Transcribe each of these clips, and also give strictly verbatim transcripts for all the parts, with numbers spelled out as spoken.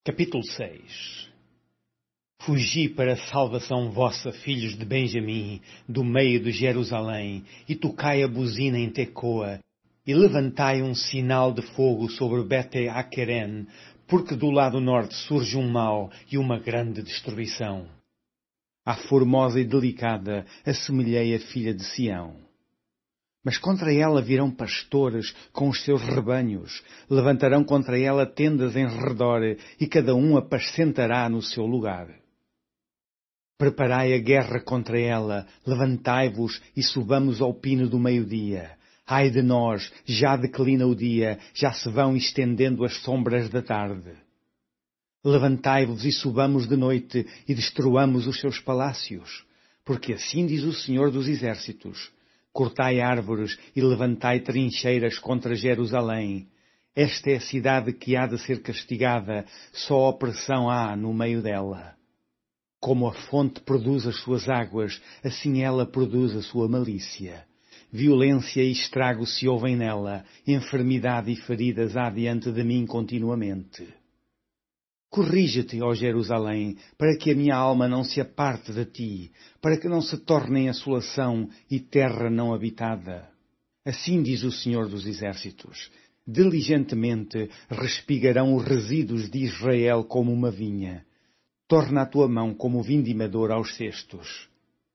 Capítulo seis. Fugi para a salvação vossa, filhos de Benjamim, do meio de Jerusalém, e tocai a buzina em Tecoa, e levantai um sinal de fogo sobre Bete-Aqueren, porque do lado norte surge um mal e uma grande destruição. À formosa e delicada assemelhei a filha de Sião. Mas contra ela virão pastores com os seus rebanhos, levantarão contra ela tendas em redor, e cada um apacentará no seu lugar. Preparai a guerra contra ela, levantai-vos e subamos ao pino do meio-dia. Ai de nós, já declina o dia, já se vão estendendo as sombras da tarde. Levantai-vos e subamos de noite e destruamos os seus palácios, porque assim diz o Senhor dos Exércitos: cortai árvores e levantai trincheiras contra Jerusalém. Esta é a cidade que há de ser castigada, só opressão há no meio dela. Como a fonte produz as suas águas, assim ela produz a sua malícia. Violência e estrago se ouvem nela, enfermidade e feridas há diante de mim continuamente. Corrige-te, ó Jerusalém, para que a minha alma não se aparte de ti, para que não se torne em assolação e terra não habitada. Assim diz o Senhor dos Exércitos: diligentemente respigarão os resíduos de Israel como uma vinha. Torna a tua mão como vindimador aos cestos.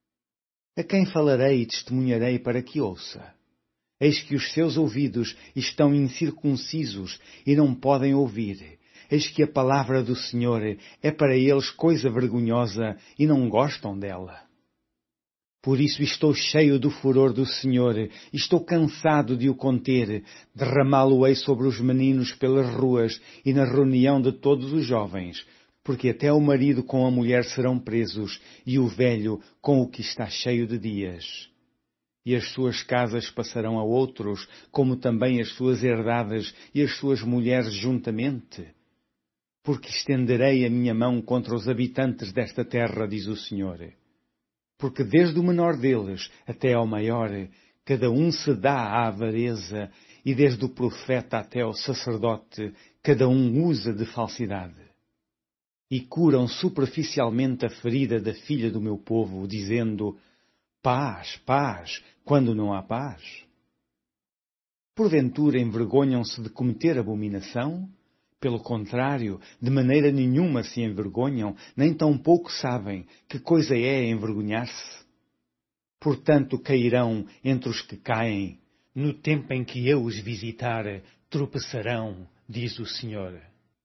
A quem falarei e testemunharei para que ouça? Eis que os seus ouvidos estão incircuncisos e não podem ouvir. Eis que a palavra do Senhor é para eles coisa vergonhosa e não gostam dela. Por isso estou cheio do furor do Senhor, estou cansado de o conter, derramá-lo-ei sobre os meninos pelas ruas e na reunião de todos os jovens, porque até o marido com a mulher serão presos e o velho com o que está cheio de dias. E as suas casas passarão a outros, como também as suas herdades e as suas mulheres juntamente. Porque estenderei a minha mão contra os habitantes desta terra, diz o Senhor. Porque desde o menor deles até ao maior, cada um se dá à avareza, e desde o profeta até ao sacerdote, cada um usa de falsidade. E curam superficialmente a ferida da filha do meu povo, dizendo: paz, paz, quando não há paz. Porventura envergonham-se de cometer abominação? Pelo contrário, de maneira nenhuma se envergonham, nem tampouco sabem que coisa é envergonhar-se. Portanto cairão entre os que caem. No tempo em que eu os visitar, tropeçarão, diz o Senhor.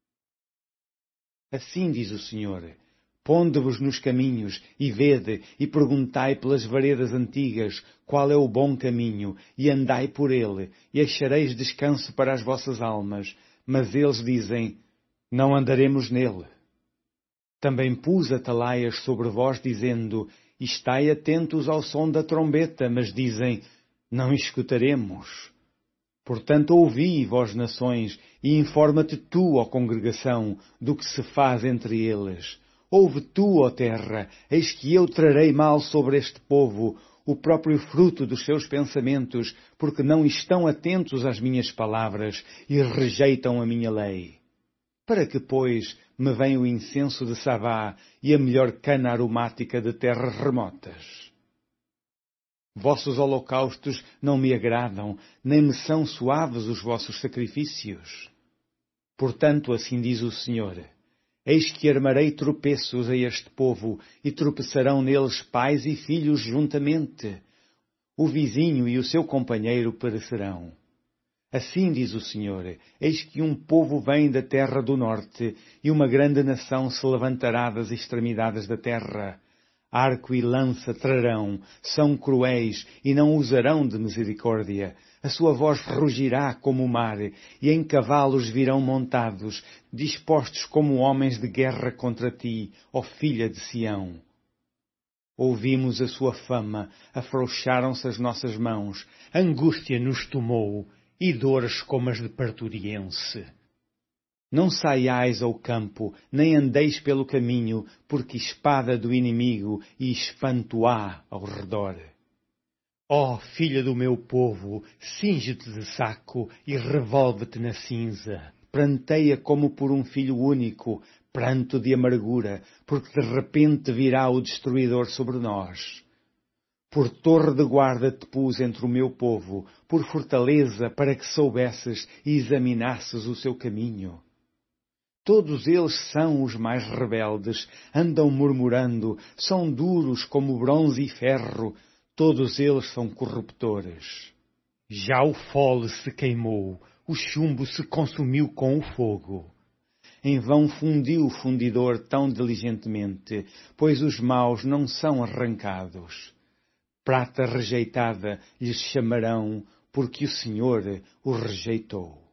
Assim diz o Senhor: ponde-vos nos caminhos e vede e perguntai pelas veredas antigas qual é o bom caminho, e andai por ele, e achareis descanso para as vossas almas. Mas eles dizem: não andaremos nele. Também pus atalaias sobre vós, dizendo: estai atentos ao som da trombeta, mas dizem: não escutaremos. Portanto, ouvi, vós nações, e informa-te tu, ó congregação, do que se faz entre eles. Ouve tu, ó terra, eis que eu trarei mal sobre este povo, o próprio fruto dos seus pensamentos, porque não estão atentos às minhas palavras e rejeitam a minha lei. Para que, pois, me venha o incenso de Sabá e a melhor cana aromática de terras remotas? Vossos holocaustos não me agradam, nem me são suaves os vossos sacrifícios. Portanto, assim diz o Senhor: eis que armarei tropeços a este povo, e tropeçarão neles pais e filhos juntamente. O vizinho e o seu companheiro perecerão. Assim diz o Senhor: eis que um povo vem da terra do norte, e uma grande nação se levantará das extremidades da terra. Arco e lança trarão, são cruéis, e não usarão de misericórdia. A sua voz rugirá como o mar, e em cavalos virão montados, dispostos como homens de guerra contra ti, ó filha de Sião. Ouvimos a sua fama, afrouxaram-se as nossas mãos, angústia nos tomou, e dores como as de parturiense. Não saiais ao campo, nem andeis pelo caminho, porque espada do inimigo e espanto há ao redor. Ó filha do meu povo, cinge-te de saco e revolve-te na cinza. pranteia como por um filho único, pranto de amargura, porque de repente virá o destruidor sobre nós. Por torre de guarda te pus entre o meu povo, por fortaleza para que soubesses e examinasses o seu caminho. Todos eles são os mais rebeldes, andam murmurando, são duros como bronze e ferro, todos eles são corruptores. Já o fole se queimou, o chumbo se consumiu com o fogo. Em vão fundiu o fundidor tão diligentemente, pois os maus não são arrancados. Prata rejeitada lhes chamarão, porque o Senhor o rejeitou.